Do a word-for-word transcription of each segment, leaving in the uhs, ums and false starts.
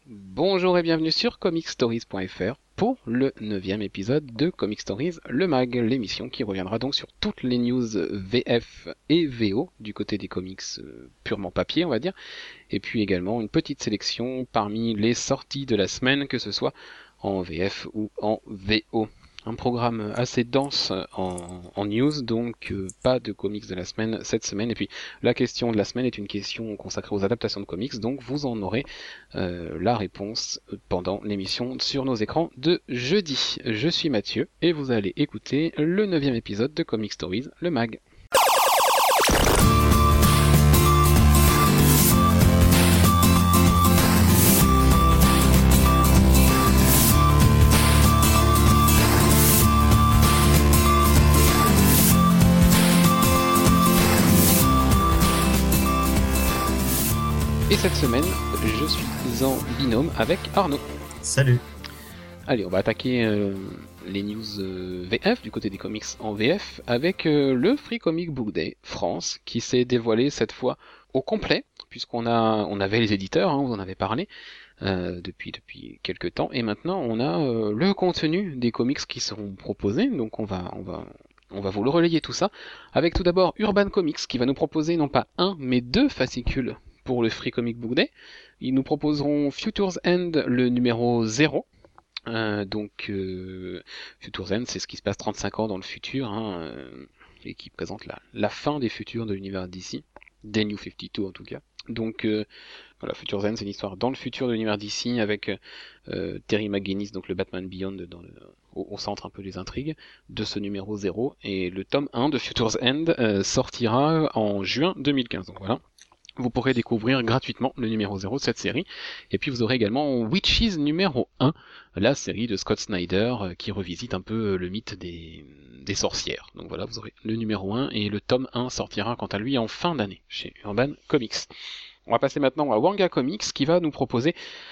Bonjour et bienvenue sur comic stories point f r pour le neuvième épisode de Comic Stories, le mag, l'émission qui reviendra donc sur toutes les news V F et V O du côté des comics euh, purement papier on va dire, et puis également une petite sélection parmi les sorties de la semaine, que ce soit en V F ou en V O. Un programme assez dense en, en news, donc euh, pas de comics de la semaine cette semaine. Et puis la question de la semaine est une question consacrée aux adaptations de comics, donc vous en aurez euh, la réponse pendant l'émission sur nos écrans de jeudi. Je suis Mathieu et vous allez écouter le neuvième épisode de Comic Stories, le mag. Et cette semaine, je suis en binôme avec Arnaud. Salut. Allez, on va attaquer euh, les news euh, V F, du côté des comics en V F, avec euh, le Free Comic Book Day France, qui s'est dévoilé cette fois au complet, puisqu'on a, on avait les éditeurs, hein, vous en avez parlé, euh, depuis, depuis quelques temps, et maintenant on a euh, le contenu des comics qui seront proposés, donc on va, on va, on va vous le relayer tout ça, avec tout d'abord Urban Comics, qui va nous proposer non pas un, mais deux fascicules pour le Free Comic Book Day. Ils nous proposeront Future's End, le numéro zéro. Euh, donc, euh, Future's End, c'est ce qui se passe trente-cinq ans dans le futur, hein, euh, et qui présente la, la fin des futurs de l'univers D C, des New cinquante-deux en tout cas. Donc, euh, voilà, Future's End, c'est une histoire dans le futur de l'univers D C, avec euh, Terry McGinnis, donc le Batman Beyond, dans le, au, au centre un peu des intrigues de ce numéro zéro. Et le tome un de Future's End euh, sortira en juin deux mille quinze. Donc voilà. Vous pourrez découvrir gratuitement le numéro zéro de cette série. Et puis vous aurez également Witches numéro un, la série de Scott Snyder qui revisite un peu le mythe des, des sorcières. Donc voilà, vous aurez le numéro un et le tome un sortira quant à lui en fin d'année chez Urban Comics. On va passer maintenant à Wanga Comics qui va nous proposer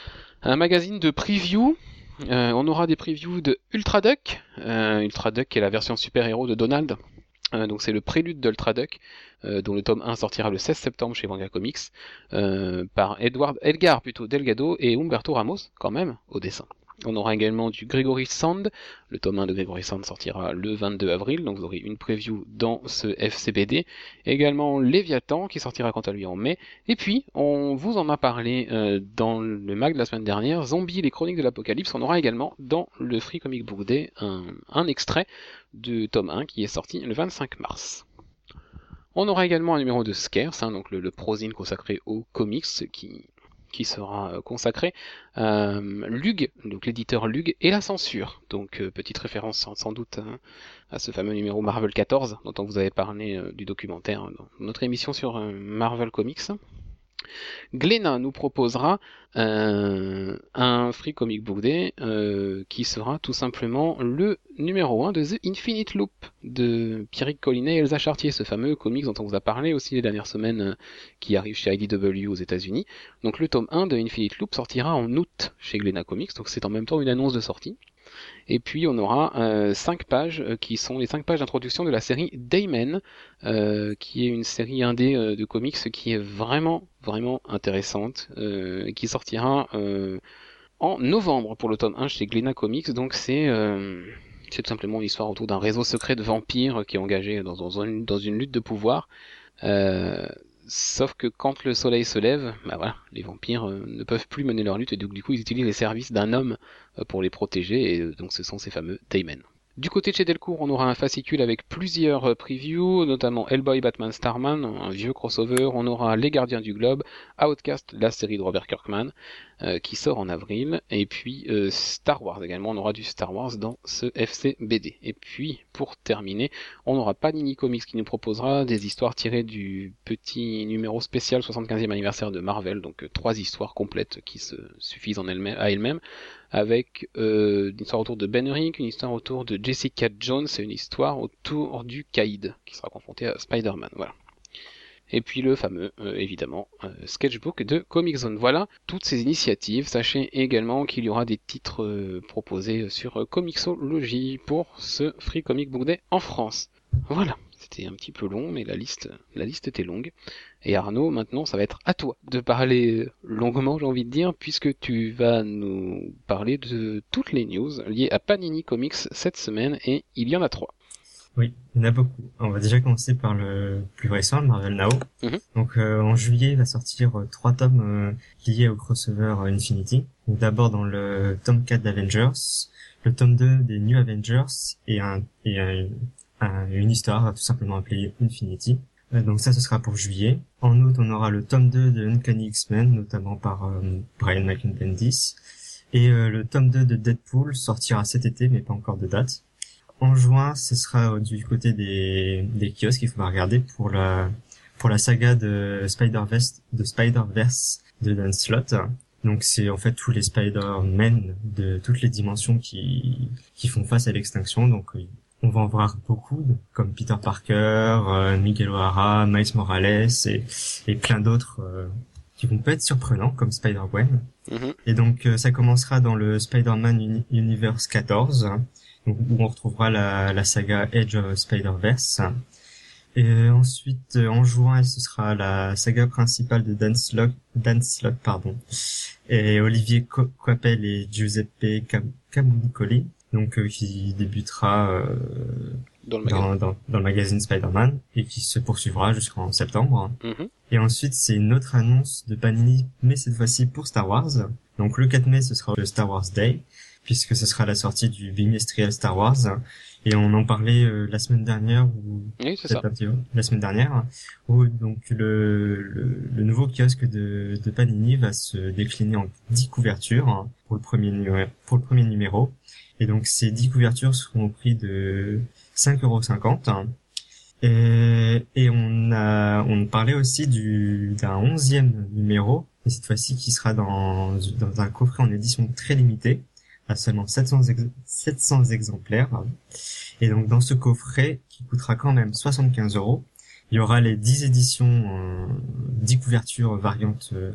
un magazine de preview. Euh, on aura des previews de Ultra Duck, euh, Ultra Duck qui est la version super-héros de Donald. Euh, donc c'est le prélude d'Ultra Duck, euh, dont le tome un sortira le seize septembre chez Manga Comics, euh, par Edward, Edgar plutôt Delgado et Humberto Ramos, quand même, au dessin. On aura également du Gregory Sand, le tome un de Gregory Sand sortira le vingt-deux avril, donc vous aurez une preview dans ce F C B D. Également Léviathan, qui sortira quant à lui en mai. Et puis, on vous en a parlé euh, dans le mag de la semaine dernière, Zombie, les chroniques de l'apocalypse. On aura également dans le Free Comic Book Day un, un extrait de tome un qui est sorti le vingt-cinq mars. On aura également un numéro de Scarce, hein, donc le, le prozine consacré aux comics, qui... qui sera consacré à euh, Lug, donc l'éditeur Lug, et la censure. Donc euh, petite référence sans, sans doute hein, à ce fameux numéro Marvel quatorze, dont on vous avait parlé euh, du documentaire dans notre émission sur euh, Marvel Comics. Glénat nous proposera euh, un Free Comic Book Day euh, qui sera tout simplement le numéro un de The Infinite Loop de Pierrick Collinet et Elsa Chartier, ce fameux comics dont on vous a parlé aussi les dernières semaines, euh, qui arrive chez I D W aux États-Unis. Donc le tome un de Infinite Loop sortira en août chez Glénat Comics, donc c'est en même temps une annonce de sortie. Et puis on aura euh, cinq pages euh, qui sont les cinq pages d'introduction de la série Dayman, euh, qui est une série indé euh, de comics qui est vraiment vraiment intéressante, euh, qui sortira euh, en novembre pour le tome un chez Glénat Comics. Donc c'est euh, c'est tout simplement une histoire autour d'un réseau secret de vampires qui est engagé dans, dans, une, dans une lutte de pouvoir. Euh, Sauf que quand le soleil se lève, bah voilà, les vampires euh, ne peuvent plus mener leur lutte et donc du coup ils utilisent les services d'un homme euh, pour les protéger, et euh, donc ce sont ces fameux Daymen. Du côté de chez Delcourt, on aura un fascicule avec plusieurs euh, previews, notamment Hellboy Batman Starman, un vieux crossover. On aura Les Gardiens du Globe, Outcast, la série de Robert Kirkman, euh, qui sort en avril, et puis euh, Star Wars également. On aura du Star Wars dans ce F C B D. Et puis, pour terminer, on aura Panini Comics qui nous proposera des histoires tirées du petit numéro spécial soixante-quinzième anniversaire de Marvel, donc euh, trois histoires complètes qui se suffisent en elles-mêmes, à elles-mêmes, avec euh, une histoire autour de Ben Urich, une histoire autour de Jessica Jones et une histoire autour du Caïd, qui sera confronté à Spider-Man. Voilà. Et puis le fameux, euh, évidemment, euh, sketchbook de Comic Zone. Voilà toutes ces initiatives. Sachez également qu'il y aura des titres euh, proposés sur euh, Comixology pour ce Free Comic Book Day en France. Voilà. c'était un petit peu long, mais la liste, la liste était longue. Et Arnaud, maintenant, ça va être à toi de parler longuement, j'ai envie de dire, puisque tu vas nous parler de toutes les news liées à Panini Comics cette semaine, et il y en a trois. Oui, il y en a beaucoup. On va déjà commencer par le plus récent, le Marvel Now. Mm-hmm. Donc euh, en juillet va sortir euh, trois tomes euh, liés au crossover euh, Infinity. Donc d'abord dans le tome quatre d'Avengers, le tome deux des New Avengers et un et un, un, une histoire tout simplement appelée Infinity. Euh, donc ça ce sera pour juillet. En août on aura le tome deux de Uncanny X-Men, notamment par euh, Brian Michael Bendis. Et euh, le tome deux de Deadpool sortira cet été mais pas encore de date. En juin, ce sera du côté des, des kiosques qu'il faudra regarder pour la, pour la saga de Spider-Verse, de Spider-Verse de Dan Slott. Donc c'est en fait tous les Spider-Men de toutes les dimensions qui, qui font face à l'extinction. Donc on va en voir beaucoup, comme Peter Parker, euh, Miguel O'Hara, Miles Morales et, et plein d'autres euh, qui vont pas être surprenants, comme Spider-Gwen. Mm-hmm. Et donc euh, ça commencera dans le Spider-Man Uni- Universe quatorze, où on retrouvera la, la saga Edge of Spider-Verse. Et ensuite, en juin, ce sera la saga principale de Dan Slott, Dan Slott, pardon, et Olivier Coipel et Giuseppe Cam- Camuncoli, donc euh, qui débutera euh, dans, le dans, dans, dans le magazine Spider-Man et qui se poursuivra jusqu'en septembre. Mm-hmm. Et ensuite, c'est une autre annonce de Panini, mais cette fois-ci pour Star Wars. Donc le quatre mai, ce sera le Star Wars Day, puisque ce sera la sortie du bimestriel Star Wars, et on en parlait euh, la semaine dernière ou oui, c'est ça. Petit, la semaine dernière, où donc le, le, le nouveau kiosque de, de Panini va se décliner en dix couvertures hein, pour le premier numéro, pour le premier numéro, et donc ces dix couvertures seront au prix de cinq euros cinquante. Et, et on a on parlait aussi du d'un onzième numéro, et cette fois-ci qui sera dans dans un coffret en édition très limitée, à seulement sept cents, ex- sept cents exemplaires. Et donc dans ce coffret, qui coûtera quand même soixante-quinze euros, il y aura les dix éditions, euh, dix couvertures variantes euh,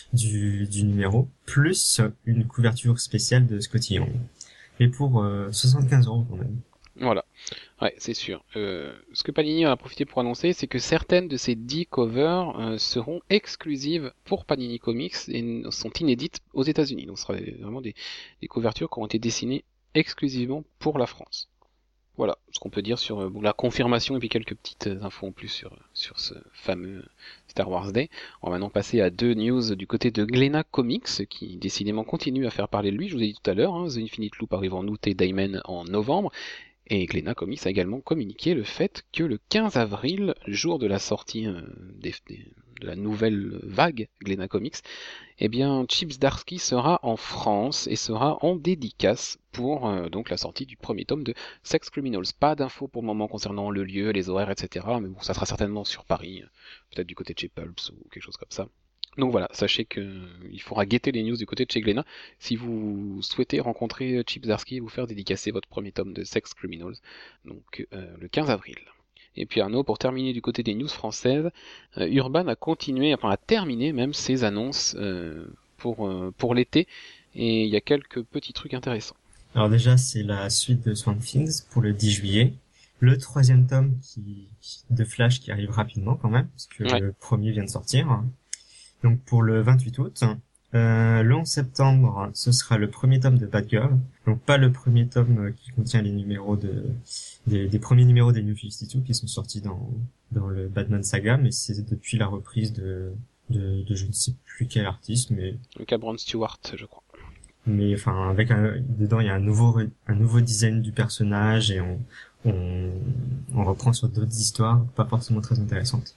du, du numéro, plus une couverture spéciale de Scotty Young. Et pour euh, soixante-quinze euros quand même. Voilà, ouais, c'est sûr. Euh, ce que Panini a profité pour annoncer, c'est que certaines de ces dix covers euh, seront exclusives pour Panini Comics et sont inédites aux États-Unis. Donc, ce sera vraiment des, des couvertures qui ont été dessinées exclusivement pour la France. Voilà ce qu'on peut dire sur euh, bon, la confirmation et puis quelques petites infos en plus sur, sur ce fameux Star Wars Day. On va maintenant passer à deux news du côté de Glénat Comics qui décidément continue à faire parler de lui. Je vous ai dit tout à l'heure, hein, The Infinite Loop arrive en août et Diamond en novembre. Et Glénat Comics a également communiqué le fait que le quinze avril, jour de la sortie euh, des, des, de la nouvelle vague Glénat Comics, eh bien Chip Zdarsky sera en France et sera en dédicace pour euh, donc la sortie du premier tome de Sex Criminals. Pas d'infos pour le moment concernant le lieu, les horaires, et cetera. Mais bon, ça sera certainement sur Paris, peut-être du côté de chez Pulps ou quelque chose comme ça. Donc voilà, sachez qu'il faudra guetter les news du côté de chez Glénat si vous souhaitez rencontrer Chip Zdarsky et vous faire dédicacer votre premier tome de Sex Criminals, donc euh, le quinze avril. Et puis Arnaud, pour terminer du côté des news françaises, euh, Urban a continué, enfin a terminé même ses annonces euh, pour, euh, pour l'été, et il y a quelques petits trucs intéressants. Alors déjà, c'est la suite de Swamp Things pour le dix juillet. Le troisième tome qui, de Flash qui arrive rapidement quand même, parce que ouais. Le premier vient de sortir. Donc pour le vingt-huit août, euh, le onze septembre, ce sera le premier tome de Batgirl. Donc pas le premier tome qui contient les numéros de des, des premiers numéros des New cinquante-deux qui sont sortis dans dans le Batman Saga, mais c'est depuis la reprise de de, de je ne sais plus quel artiste, mais le Cameron Stewart, je crois. Mais enfin avec un dedans il y a un nouveau un nouveau design du personnage et on on on reprend sur d'autres histoires pas forcément très intéressantes.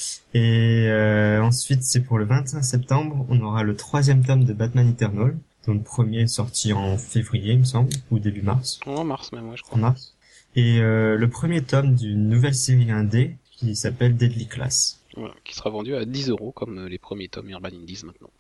Et euh, ensuite, c'est pour le vingt-cinq septembre, on aura le troisième tome de Batman Eternal, dont le premier est sorti en février, il me semble, ou début mars. En mars même, ouais, je crois. En mars. Et euh, le premier tome d'une nouvelle série indé qui s'appelle Deadly Class. Voilà, qui sera vendu à dix euros, comme les premiers tomes Urban Indies maintenant.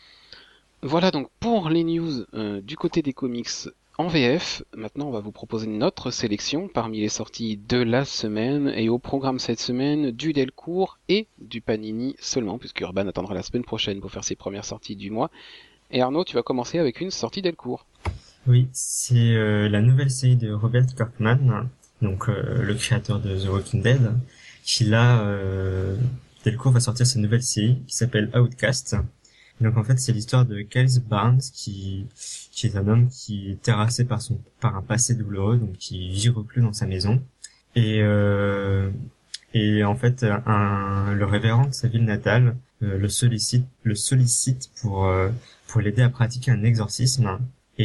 Voilà donc pour les news euh, du côté des comics en V F. Maintenant, on va vous proposer notre sélection parmi les sorties de la semaine. Et au programme cette semaine, du Delcourt et du Panini seulement, puisque Urban attendra la semaine prochaine pour faire ses premières sorties du mois. Et Arnaud, tu vas commencer avec une sortie Delcourt. Oui, c'est euh, la nouvelle série de Robert Kirkman donc euh, le créateur de The Walking Dead, qui là, euh, Delcourt va sortir sa nouvelle série qui s'appelle Outcast. Donc en fait, c'est l'histoire de Kyle Barnes qui qui est un homme qui est terrassé par son par un passé douloureux, donc qui vit reclus dans sa maison. Et euh, et en fait, un le révérend de sa ville natale euh, le sollicite le sollicite pour euh, pour l'aider à pratiquer un exorcisme.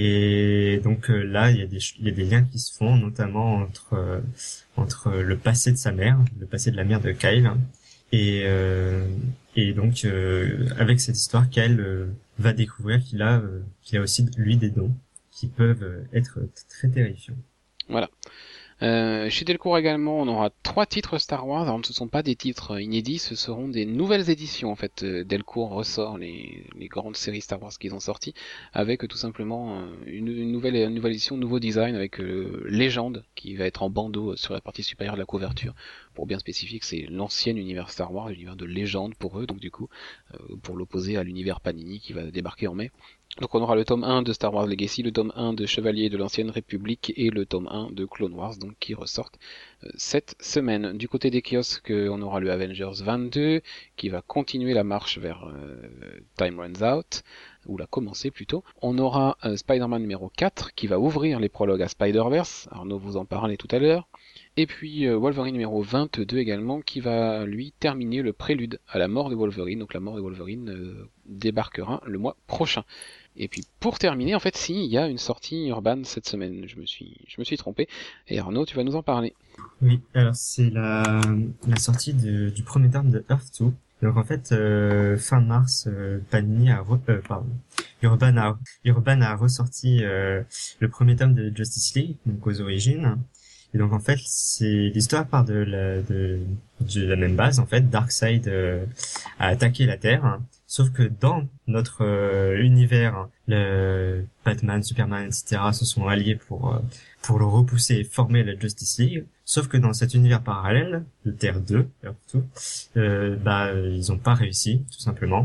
Et donc euh, là, il y a des il y a des liens qui se font, notamment entre euh, entre le passé de sa mère, le passé de la mère de Kyle, et euh, et donc euh, avec cette histoire, Kyle euh, va découvrir qu'il a euh, qu'il a aussi lui des dons qui peuvent euh, être très terrifiants. Voilà. Euh, chez Delcourt également, on aura trois titres Star Wars. Alors, ce ne sont pas des titres inédits, ce seront des nouvelles éditions. En fait, euh, Delcourt ressort les, les grandes séries Star Wars qu'ils ont sorties avec euh, tout simplement euh, une, une nouvelle une nouvelle édition, nouveau design avec euh, Légende qui va être en bandeau sur la partie supérieure de la couverture. Pour bien spécifier que c'est l'ancien univers Star Wars, l'univers de Légende pour eux, donc du coup, euh, pour l'opposer à l'univers Panini qui va débarquer en mai. Donc on aura le tome un de Star Wars Legacy, le tome un de Chevalier de l'Ancienne République et le tome un de Clone Wars, donc qui ressortent euh, cette semaine. Du côté des kiosques, on aura le Avengers vingt-deux qui va continuer la marche vers euh, Time Runs Out, ou la commencer plutôt. On aura euh, Spider-Man numéro quatre qui va ouvrir les prologues à Spider-Verse, Arnaud vous en parlait tout à l'heure. Et puis euh, Wolverine numéro vingt-deux également qui va lui terminer le prélude à la mort de Wolverine, donc la mort de Wolverine euh, débarquera le mois prochain. Et puis pour terminer, en fait, si, il y a une sortie Urban cette semaine. Je me suis, je me suis trompé. Et Arnaud, tu vas nous en parler. Oui, alors c'est la la sortie de, du premier tome de Earth deux. Donc en fait, euh, fin mars, euh, Panini a re, euh, pardon, Urban a Urban a ressorti euh, le premier tome de Justice League, donc aux origines. Et donc en fait, c'est l'histoire part de la de, de la même base en fait. Darkseid euh, a attaqué la Terre, sauf que dans notre euh, univers, le Batman, Superman, et cetera se sont alliés pour euh, pour le repousser et former la Justice League. Sauf que dans cet univers parallèle de Terre deux, surtout, euh, bah ils ont pas réussi tout simplement.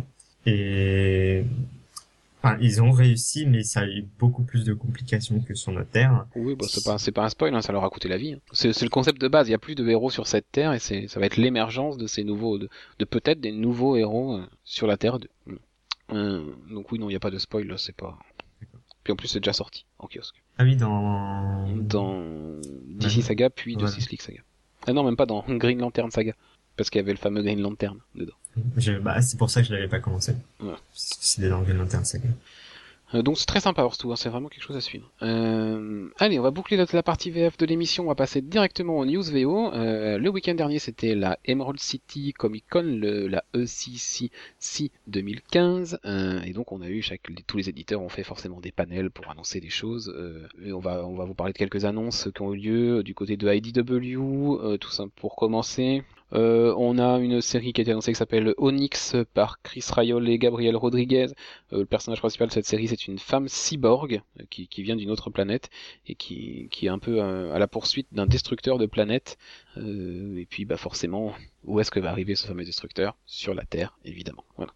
Et enfin, ils ont réussi, mais ça a eu beaucoup plus de complications que sur notre Terre. Oui, bah, c'est pas, c'est pas un spoil, hein, ça leur a coûté la vie. Hein. C'est, c'est le concept de base. Il y a plus de héros sur cette Terre et c'est, ça va être l'émergence de ces nouveaux, de, de peut-être des nouveaux héros euh, sur la Terre deux. Euh, donc oui, non, il n'y a pas de spoil, là, c'est pas. Puis en plus, c'est déjà sorti en kiosque. Ah oui, dans... Dans D C Ouais. Saga, puis Voilà. Justice League Saga. Ah non, même pas dans Green Lantern Saga. Parce qu'il y avait le fameux Green Lantern dedans. Je, bah, c'est pour ça que je l'avais pas commencé. Ouais. Parce que c'est des dans Green Lantern Saga. Euh, donc c'est très sympa Horse hein, c'est vraiment quelque chose à suivre. Euh, allez, on va boucler la, la partie V F de l'émission, on va passer directement aux news V O. Euh, le week-end dernier, c'était la Emerald City Comic Con, le, la E C C C deux mille quinze, euh, et donc on a eu chaque, les, tous les éditeurs ont fait forcément des panels pour annoncer des choses. Euh, et on va, on va vous parler de quelques annonces qui ont eu lieu du côté de I D W, euh, tout ça pour commencer. Euh, on a une série qui a été annoncée qui s'appelle Onyx par Chris Ryall et Gabriel Rodriguez. Euh, le personnage principal de cette série, c'est une femme cyborg euh, qui, qui vient d'une autre planète et qui, qui est un peu euh, à la poursuite d'un destructeur de planète. Euh, et puis, bah forcément, où est-ce que va arriver ce fameux destructeur? Sur la Terre, évidemment. Voilà.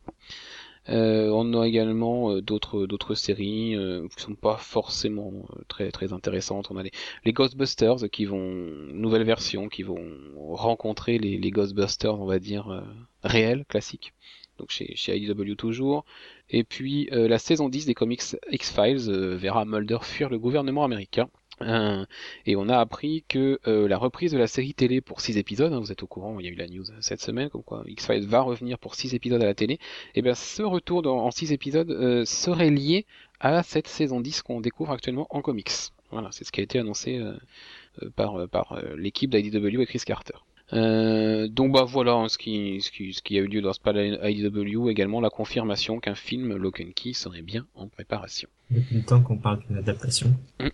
Euh, on a également euh, d'autres d'autres séries euh, qui sont pas forcément euh, très très intéressantes. On a les, les Ghostbusters qui vont nouvelle version qui vont rencontrer les, les Ghostbusters, on va dire euh, réels, classiques. Donc chez chez I D W toujours. Et puis euh, la saison dix des comics X-Files euh, verra Mulder fuir le gouvernement américain. Euh, et on a appris que euh, la reprise de la série télé pour six épisodes, hein, vous êtes au courant, il y a eu la news cette semaine, comme quoi X-Files va revenir pour six épisodes à la télé, et bien ce retour dans, en six épisodes euh, serait lié à cette saison dix qu'on découvre actuellement en comics. Voilà, c'est ce qui a été annoncé euh, euh, par, par euh, l'équipe d'I D W et Chris Carter. Euh, donc bah voilà hein, ce, qui, ce, qui, ce qui a eu lieu dans ce palais I D W, également la confirmation qu'un film Lock and Key serait bien en préparation. Depuis le temps qu'on parle d'une adaptation. Mmh.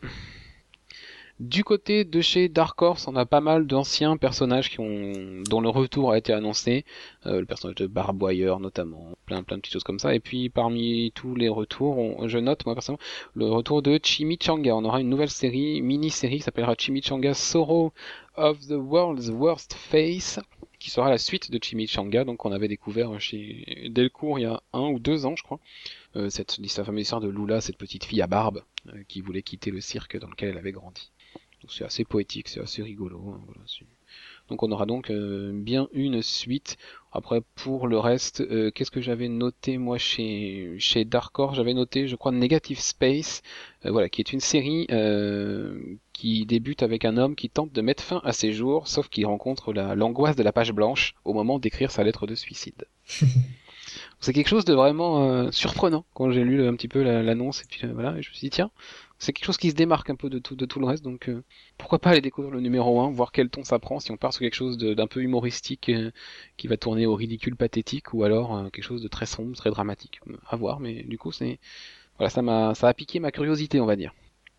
Du côté de chez Dark Horse, on a pas mal d'anciens personnages qui ont, dont le retour a été annoncé, euh, le personnage de Barbwire notamment, plein plein de petites choses comme ça. Et puis parmi tous les retours, on, je note moi personnellement le retour de Chimichanga. On aura une nouvelle série, mini-série qui s'appellera Chimichanga Sorrow of the World's Worst Face, qui sera la suite de Chimichanga, donc on avait découvert chez Delcourt il y a un ou deux ans je crois. Euh, cette, cette fameuse histoire de Lula, cette petite fille à barbe euh, qui voulait quitter le cirque dans lequel elle avait grandi. C'est assez poétique, c'est assez rigolo. Hein, voilà, c'est... Donc on aura donc euh, bien une suite. Après pour le reste, euh, qu'est-ce que j'avais noté moi chez chez Dark Horse? J'avais noté, je crois, Negative Space, euh, voilà, qui est une série euh, qui débute avec un homme qui tente de mettre fin à ses jours, sauf qu'il rencontre la, l'angoisse de la page blanche au moment d'écrire sa lettre de suicide. C'est quelque chose de vraiment euh, surprenant quand j'ai lu un petit peu la, l'annonce et puis euh, voilà, et je me suis dit tiens, c'est quelque chose qui se démarque un peu de tout de tout le reste, donc euh, pourquoi pas aller découvrir le numéro un, voir quel ton ça prend, si on part sur quelque chose de, d'un peu humoristique euh, qui va tourner au ridicule pathétique ou alors euh, quelque chose de très sombre, très dramatique, à voir, mais du coup c'est voilà, ça m'a ça a piqué ma curiosité, on va dire.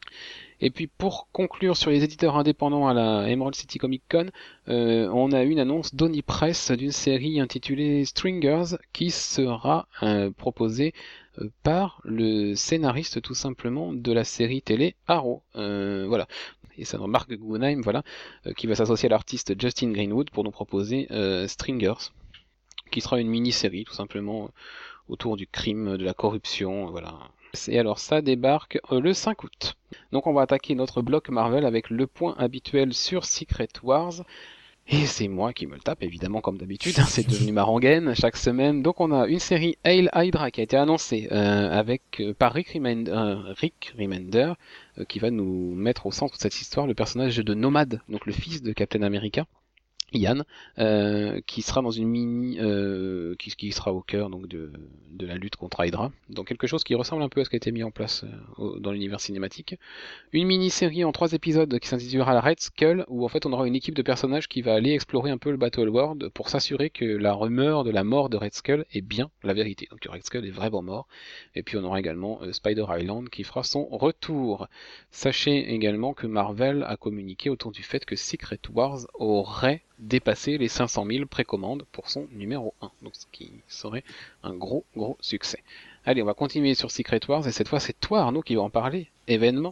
Et puis pour conclure sur les éditeurs indépendants à la Emerald City Comic Con, euh, on a une annonce d'Oni Press d'une série intitulée Stringers qui sera euh, proposée euh, par le scénariste tout simplement de la série télé Arrow. Euh, voilà. Et c'est Mark Guggenheim, voilà, euh, qui va s'associer à l'artiste Justin Greenwood pour nous proposer euh, Stringers, qui sera une mini-série tout simplement autour du crime, de la corruption, voilà. Et alors ça débarque le cinq août. Donc on va attaquer notre bloc Marvel avec le point habituel sur Secret Wars. Et c'est moi qui me le tape, évidemment, comme d'habitude. C'est devenu ma rengaine chaque semaine. Donc on a une série Hail Hydra qui a été annoncée euh, avec euh, par Rick Remender, euh, Rick Remender euh, qui va nous mettre au centre de cette histoire le personnage de Nomad, donc le fils de Captain America. Ian, euh, qui sera dans une mini, euh, qui, qui sera au cœur donc de, de la lutte contre Hydra, donc quelque chose qui ressemble un peu à ce qui a été mis en place euh, dans l'univers cinématique. Une mini-série en trois épisodes qui s'intitulera la Red Skull, où en fait on aura une équipe de personnages qui va aller explorer un peu le Battle World pour s'assurer que la rumeur de la mort de Red Skull est bien la vérité, donc que Red Skull est vraiment mort. Et puis on aura également euh, Spider Island qui fera son retour. Sachez également que Marvel a communiqué autour du fait que Secret Wars aurait dépassé les cinq cent mille précommandes pour son numéro un, donc ce qui serait un gros gros succès. Allez, on va continuer sur Secret Wars et cette fois c'est toi Arnaud qui va en parler. Événement.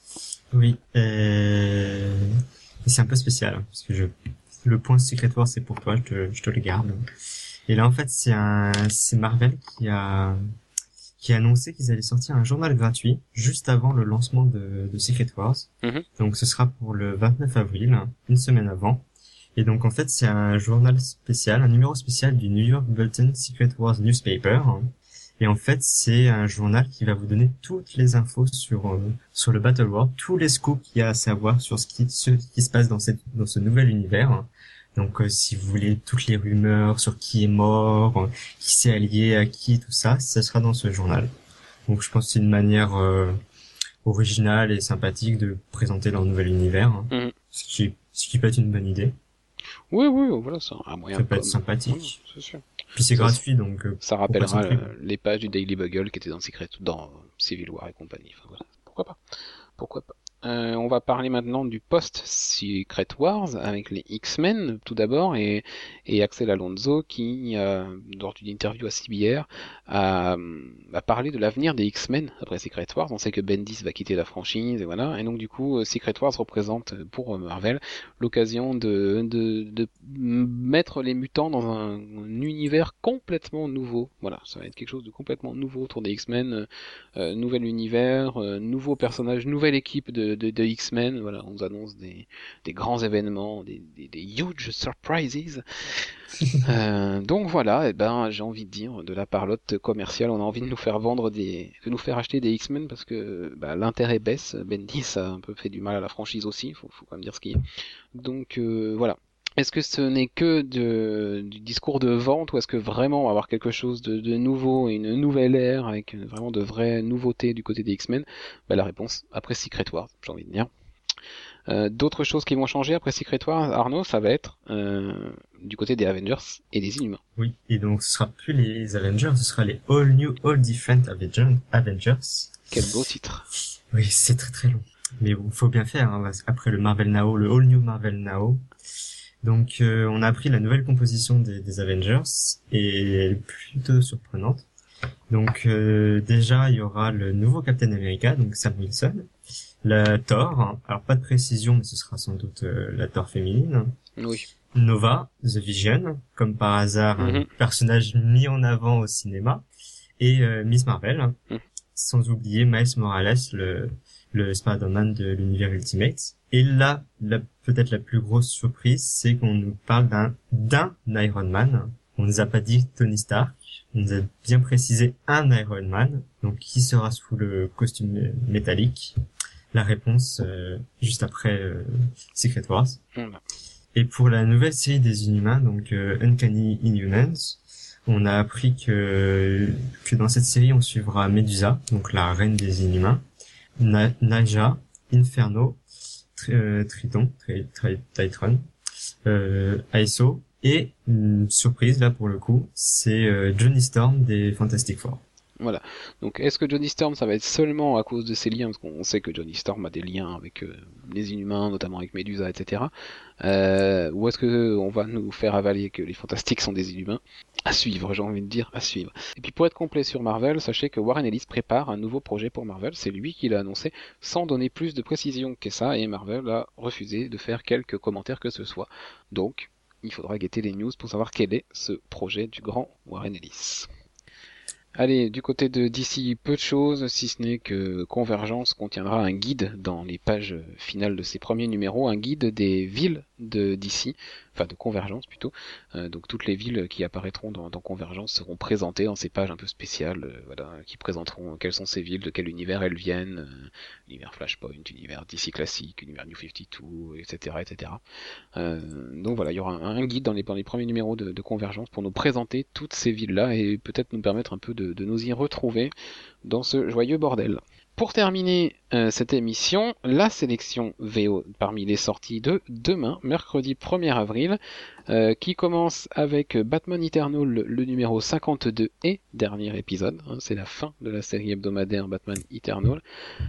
Oui, euh... c'est un peu spécial hein, parce que je le point Secret Wars c'est pour toi, je te, je te le garde. Et là en fait c'est un c'est Marvel qui a qui a annoncé qu'ils allaient sortir un journal gratuit juste avant le lancement de, de Secret Wars. Mm-hmm. Donc ce sera pour le vingt-neuf avril, une semaine avant. Et donc en fait c'est un journal spécial, un numéro spécial du New York Bulletin Secret Wars Newspaper. Et en fait c'est un journal qui va vous donner toutes les infos sur euh, sur le Battle World, tous les scoops qu'il y a à savoir sur ce qui ce qui se passe dans cette dans ce nouvel univers. Donc euh, si vous voulez toutes les rumeurs sur qui est mort, euh, qui s'est allié à qui, tout ça, ça sera dans ce journal. Donc je pense que c'est une manière euh, originale et sympathique de présenter leur nouvel univers, hein. Mmh. ce qui ce qui peut être une bonne idée. Oui, oui, voilà, c'est un moyen. Ça peut être comme... sympathique. Oui, c'est sûr. Puis c'est ça, gratuit, donc. Euh, ça rappellera euh, les pages du Daily Bugle qui étaient dans Secret, dans Civil War et compagnie. Enfin, voilà. Pourquoi pas. Pourquoi pas. Euh, on va parler maintenant du post-Secret Wars avec les X-Men tout d'abord et, et Axel Alonso qui, euh, lors d'une interview à C B R, a, a parlé de l'avenir des X-Men après Secret Wars. On sait que Bendis va quitter la franchise et voilà. Et donc du coup, Secret Wars représente pour Marvel l'occasion de, de, de mettre les mutants dans un, un univers complètement nouveau. Voilà, ça va être quelque chose de complètement nouveau autour des X-Men, euh, nouvel univers, euh, nouveaux personnages, nouvelle équipe de De, de X-Men, voilà, on nous annonce des, des grands événements, des, des, des huge surprises. euh, donc voilà, et ben j'ai envie de dire, de la parlotte commerciale, on a envie de nous faire vendre des, de nous faire acheter des X-Men parce que bah, l'intérêt baisse. Bendis a un peu fait du mal à la franchise aussi, faut, faut quand même dire ce qu'il y a. Donc euh, voilà. Est-ce que ce n'est que de, du discours de vente ou est-ce que vraiment on va avoir quelque chose de, de nouveau, une nouvelle ère avec vraiment de vraies nouveautés du côté des X-Men? Bah, la réponse, après Secret Wars, j'ai envie de dire. Euh, d'autres choses qui vont changer après Secret Wars, Arnaud, ça va être euh, du côté des Avengers et des Inhumains. Oui, et donc ce sera plus les Avengers, ce sera les All New, All Different Avengers. Quel beau titre. Oui, c'est très très long. Mais il faut bien faire, hein, après le Marvel Now, le All New Marvel Now. Donc euh, on a appris la nouvelle composition des, des Avengers et elle est plutôt surprenante. Donc euh, déjà il y aura le nouveau Captain America, donc Sam Wilson, la Thor, hein, alors pas de précision mais ce sera sans doute euh, la Thor féminine. Oui. Nova, The Vision, comme par hasard mm-hmm. un personnage mis en avant au cinéma, et euh, Miss Marvel, mm. sans oublier Miles Morales, le, le Spider-Man de l'univers Ultimate. Et là, la, peut-être la plus grosse surprise, c'est qu'on nous parle d'un, d'un Iron Man. On nous a pas dit Tony Stark. On nous a bien précisé un Iron Man. Donc, qui sera sous le costume métallique? La réponse, euh, juste après, euh, Secret Wars. Mmh. Et pour la nouvelle série des Inhumains, donc, euh, Uncanny Inhumans, on a appris que, que dans cette série, on suivra Medusa, donc la reine des Inhumains, Na- Naja, Inferno, Tr- euh, Triton, Tri- Tri- Titron, euh, Aiso, et une surprise là pour le coup, c'est euh, Johnny Storm des Fantastic Four. Voilà. Donc, est-ce que Johnny Storm, ça va être seulement à cause de ses liens, parce qu'on sait que Johnny Storm a des liens avec euh, les Inhumains, notamment avec Medusa, et cetera. Euh, ou est-ce que on va nous faire avaler que les Fantastiques sont des Inhumains? À suivre, j'ai envie de dire, à suivre. Et puis pour être complet sur Marvel, sachez que Warren Ellis prépare un nouveau projet pour Marvel. C'est lui qui l'a annoncé, sans donner plus de précision que ça, et Marvel a refusé de faire quelques commentaires que ce soit. Donc, il faudra guetter les news pour savoir quel est ce projet du grand Warren Ellis. Allez, du côté de D C, peu de choses, si ce n'est que Convergence contiendra un guide dans les pages finales de ses premiers numéros, un guide des villes de D C, enfin de Convergence plutôt. Euh, donc toutes les villes qui apparaîtront dans, dans Convergence seront présentées dans ces pages un peu spéciales, euh, voilà, qui présenteront quelles sont ces villes, de quel univers elles viennent, euh, univers Flashpoint, univers D C classique, univers New cinquante-deux, et cetera, et cetera. Euh, donc voilà, il y aura un, un guide dans les, dans les premiers numéros de, de Convergence pour nous présenter toutes ces villes-là et peut-être nous permettre un peu de, de nous y retrouver dans ce joyeux bordel. Pour terminer euh, cette émission, la sélection V O parmi les sorties de demain, mercredi premier avril, euh, qui commence avec Batman Eternal, le, le numéro cinquante-deux et dernier épisode. Hein, c'est la fin de la série hebdomadaire Batman Eternal.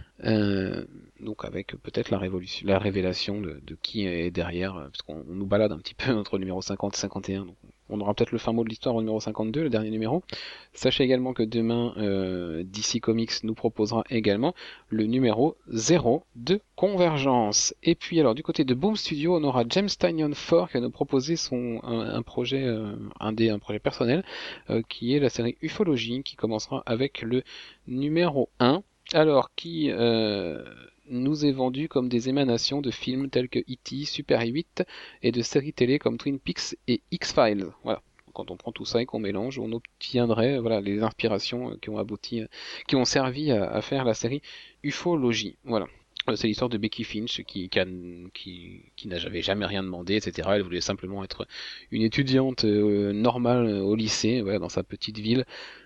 Euh, donc avec peut-être la, révolution, la révélation de, de qui est derrière, parce qu'on on nous balade un petit peu entre le numéro cinquante et cinquante et un, donc on aura peut-être le fin mot de l'histoire au numéro cinquante-deux, le dernier numéro. Sachez également que demain, euh, D C Comics nous proposera également le numéro zéro de Convergence. Et puis alors du côté de Boom Studio, on aura James Tynion Four qui va nous proposer son, un, un projet, euh, un, des, un projet personnel, euh, qui est la série Ufologie, qui commencera avec le numéro un. Alors, qui euh, nous est vendu comme des émanations de films tels que E T, Super huit et de séries télé comme Twin Peaks et X-Files. Voilà. Quand on prend tout ça et qu'on mélange, on obtiendrait voilà les inspirations qui ont abouti, qui ont servi à, à faire la série Ufologie. Voilà. C'est l'histoire de Becky Finch qui, qui, a, qui, qui n'a jamais, jamais rien demandé, et cetera. Elle voulait simplement être une étudiante euh, normale au lycée, voilà, dans sa petite ville.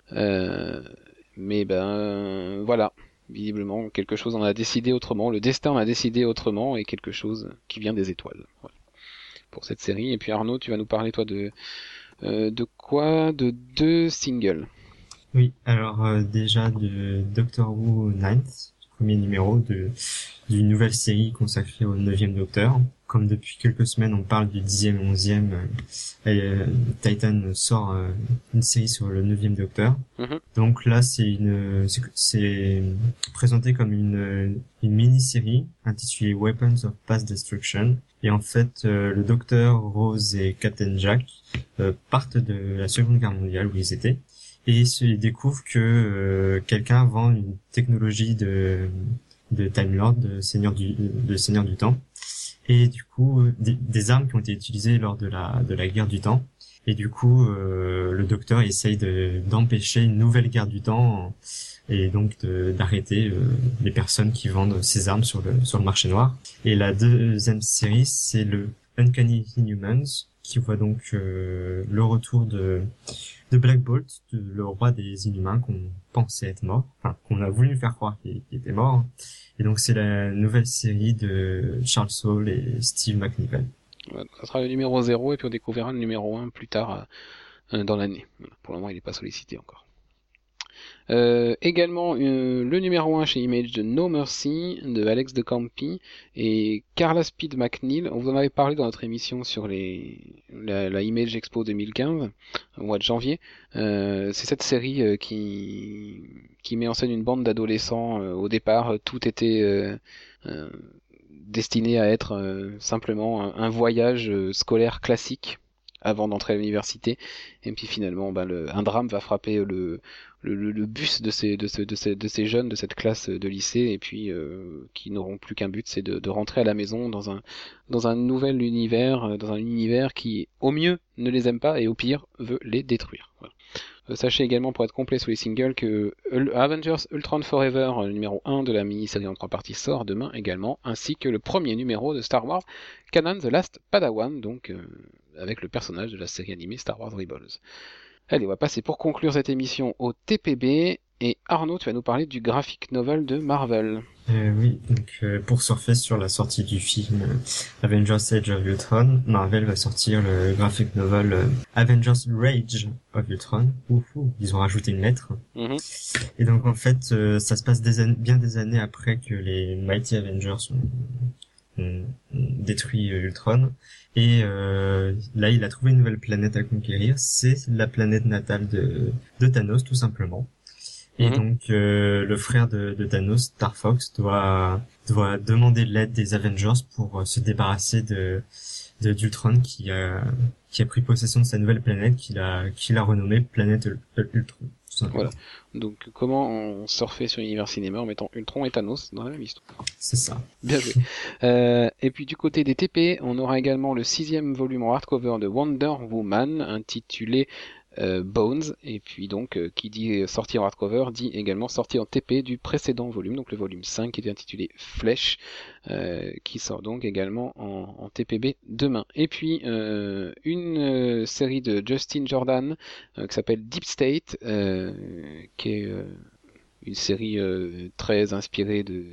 Euh, mais ben voilà. Visiblement, quelque chose en a décidé autrement, le destin en a décidé autrement, et quelque chose qui vient des étoiles. Voilà. Pour cette série. Et puis Arnaud, tu vas nous parler toi de euh, de quoi? De deux singles. Oui, alors euh, déjà de Doctor Who Ninth, premier numéro de d'une nouvelle série consacrée au neuvième Docteur. Comme depuis quelques semaines on parle du dixième et onzième, euh, Titan sort euh, une série sur le neuvième Docteur. Mm-hmm. Donc là c'est une c'est, c'est présenté comme une une mini-série intitulée Weapons of Mass Destruction. Et en fait euh, le Docteur, Rose et Captain Jack euh, partent de la Seconde Guerre mondiale où ils étaient. Et ils découvrent que euh, quelqu'un vend une technologie de de Time Lord, de Seigneur du de Seigneur du Temps, et du coup des, des armes qui ont été utilisées lors de la de la guerre du Temps. Et du coup euh, le Docteur essaye de d'empêcher une nouvelle guerre du Temps et donc de, d'arrêter euh, les personnes qui vendent ces armes sur le sur le marché noir. Et la deuxième série, c'est le Uncanny Inhumans, qui voit donc euh, le retour de de Black Bolt, de, le roi des Inhumains qu'on pensait être mort, enfin qu'on a voulu faire croire qu'il, qu'il était mort. Et donc c'est la nouvelle série de Charles Soule et Steve McNiven. Voilà, ça sera le numéro zéro et puis on découvrira le numéro un plus tard euh, dans l'année. Voilà, pour le moment il n'est pas sollicité encore. Euh, également euh, le numéro un chez Image de No Mercy de Alex de Campi et Carla Speed McNeil. On vous en avait parlé dans notre émission sur les la, la Image Expo deux mille quinze au mois de janvier. Euh, c'est cette série euh, qui qui met en scène une bande d'adolescents. Euh, au départ, tout était euh, euh, destiné à être euh, simplement un, un voyage euh, scolaire classique avant d'entrer à l'université. Et puis finalement, bah, le, un drame va frapper le, le, le, le bus de ces, de, ce, de, ces, de ces jeunes de cette classe de lycée, et puis euh, qui n'auront plus qu'un but, c'est de, de rentrer à la maison dans un, dans un nouvel univers, dans un univers qui, au mieux, ne les aime pas, et au pire, veut les détruire. Voilà. Euh, sachez également, pour être complet sur les singles, que Avengers Ultron Forever, le numéro un de la mini-série en trois parties, sort demain également, ainsi que le premier numéro de Star Wars Kanan The Last Padawan, donc euh, avec le personnage de la série animée Star Wars Rebels. Allez, on va passer pour conclure cette émission au T P B, et Arnaud, tu vas nous parler du graphic novel de Marvel. Euh, oui, donc euh, pour surfer sur la sortie du film euh, Avengers Age of Ultron, Marvel va sortir le graphic novel euh, Avengers Rage of Ultron. Ouh, ouh, ils ont rajouté une lettre. Mm-hmm. Et donc en fait, euh, ça se passe des an- bien des années après que les Mighty Avengers ont, ont détruit euh, Ultron. Et euh, là, il a trouvé une nouvelle planète à conquérir. C'est la planète natale de, de Thanos, tout simplement. Et mmh. donc euh, le frère de, de Thanos, Star Fox, doit doit demander de l'aide des Avengers pour euh, se débarrasser de de d'Ultron qui a qui a pris possession de sa nouvelle planète, qu'il a qu'il a renommée planète Ultron. Voilà. Donc comment on surfait sur l'univers cinéma en mettant Ultron et Thanos dans la même histoire. C'est ça. Bien joué. euh, et puis du côté des T P, on aura également le sixième volume en hardcover de Wonder Woman intitulé Euh, Bones, et puis donc euh, qui dit sortie en hardcover dit également sortie en T P du précédent volume, donc le volume cinq qui est intitulé Flèche, euh, qui sort donc également en, en T P B demain. Et puis euh, une euh, série de Justin Jordan euh, qui s'appelle Deep State, euh, qui est euh, une série euh, très inspirée de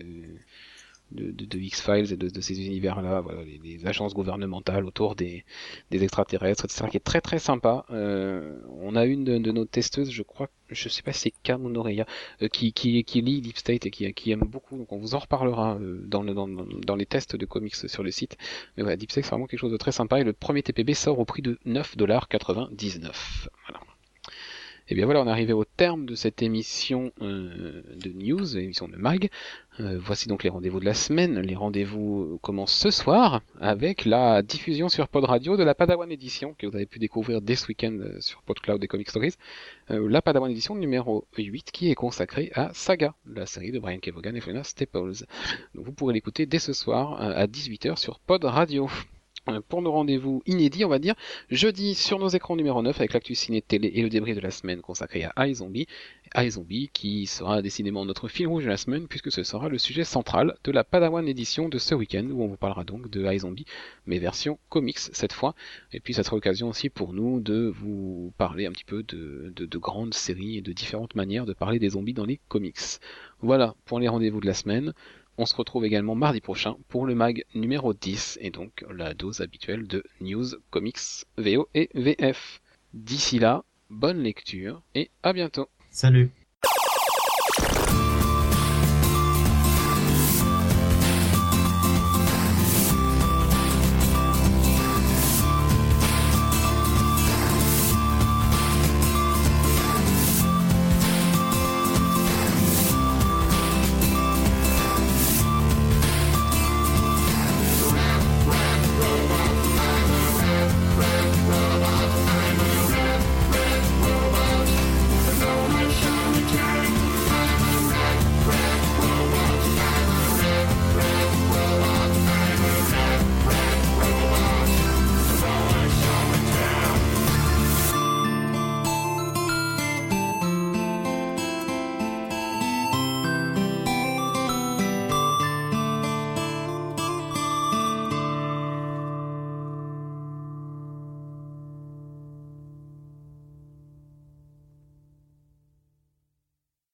de, de, de X-Files et de, de ces univers-là, voilà, les, les agences gouvernementales autour des, des extraterrestres, et cetera, qui est très très sympa. Euh, on a une de, de nos testeuses, je crois, je sais pas si c'est Cam ou Noreya, euh, qui, qui, qui lit Deep State et qui, qui aime beaucoup, donc on vous en reparlera euh, dans, le, dans, dans les tests de comics sur le site. Mais voilà, Deep State c'est vraiment quelque chose de très sympa, et le premier T P B sort au prix de neuf dollars quatre-vingt-dix-neuf. Voilà. Et bien voilà, on est arrivé au terme de cette émission euh, de news, émission de mag. Euh, voici donc les rendez-vous de la semaine. Les rendez-vous commencent ce soir avec la diffusion sur Pod Radio de la Padawan Edition que vous avez pu découvrir dès ce week-end sur PodCloud et Comic Stories. Euh, la Padawan Edition numéro huit qui est consacrée à Saga, la série de Brian Kevogan et Fiona Staples. Donc vous pourrez l'écouter dès ce soir à dix-huit heures sur Pod Radio. Pour nos rendez-vous inédits, on va dire, jeudi sur nos écrans numéro neuf avec l'actu ciné télé et le débrief de la semaine consacré à iZombie. iZombie qui sera décidément notre fil rouge de la semaine puisque ce sera le sujet central de la Padawan édition de ce week-end où on vous parlera donc de iZombie, mais version comics cette fois. Et puis ça sera l'occasion aussi pour nous de vous parler un petit peu de, de, de grandes séries et de différentes manières de parler des zombies dans les comics. Voilà pour les rendez-vous de la semaine. On se retrouve également mardi prochain pour le mag numéro dix et donc la dose habituelle de news, comics, V O et V F. D'ici là, bonne lecture et à bientôt. Salut.